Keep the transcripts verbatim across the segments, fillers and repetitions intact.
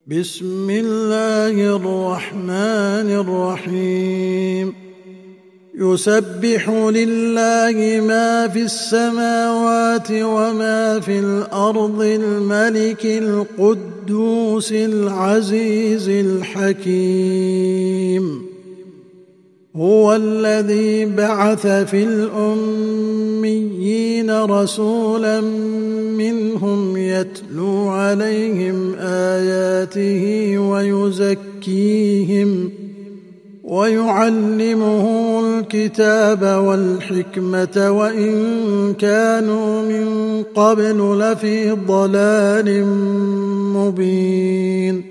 بسم الله الرحمن الرحيم يسبح لله ما في السماوات وما في الأرض الملك القدوس العزيز الحكيم هو الذي بعث في الأميين رسولا منهم يتلو عليهم آياته ويزكيهم ويعلمهم الكتاب والحكمة وإن كانوا من قبل لفي ضلال مبين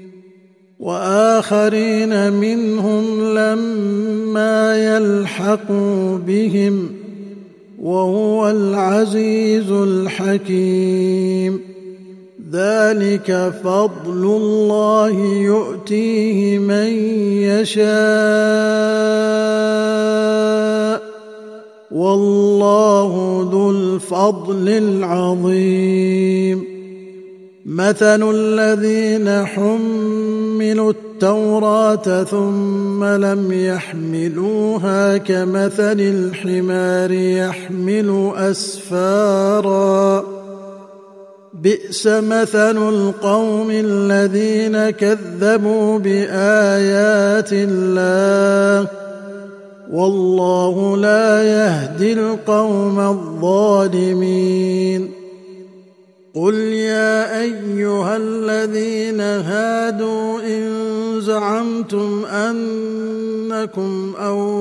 وآخرين منهم لما يلحقوا بهم وهو العزيز الحكيم ذلك فضل الله يؤتيه من يشاء والله ذو الفضل العظيم مثل الذين حملوا التوراة ثم لم يحملوها كمثل الحمار يحمل أسفارا بئس مثل القوم الذين كذبوا بآيات الله والله لا يهدي القوم الظالمين قل يا أيها الذين هادوا إن زعمتم أنكم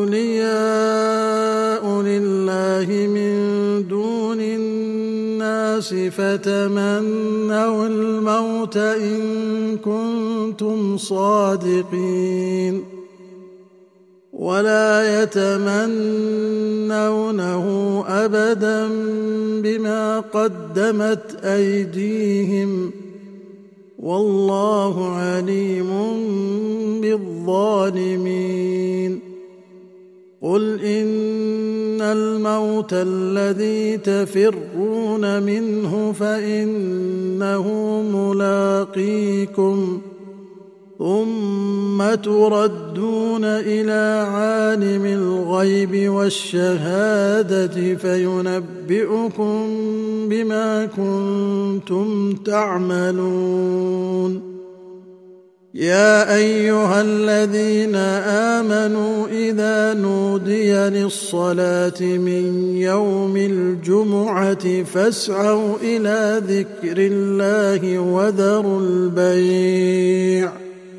أولياء لله من دون الناس فتمنوا الموت إن كنتم صادقين ولا يتمنونه أبدا بما قدمت أيديهم والله عليم بالظالمين قل إن الموت الذي تفرون منه فإنه ملاقيكم ثم تردون إلى عالم الغيب والشهادة فينبئكم بما كنتم تعملون يا أيها الذين آمنوا إذا نودي للصلاة من يوم الجمعة فاسعوا إلى ذكر الله وذروا البيع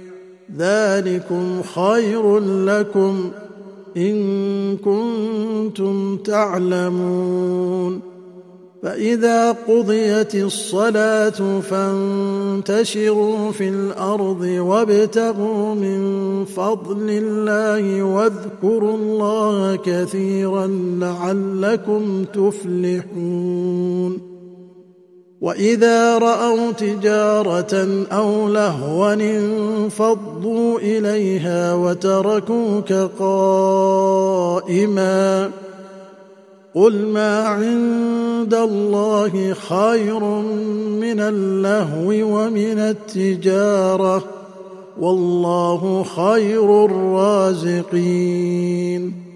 ذلكم خير لكم إن كنتم تعلمون فإذا قضيت الصلاة فانتشروا في الأرض وابتغوا من فضل الله واذكروا الله كثيرا لعلكم تفلحون وإذا رأوا تجارة أو لهوا انفضوا إليها وتركوك قائما قل ما عند الله خير من اللهو ومن التجارة والله خير الرازقين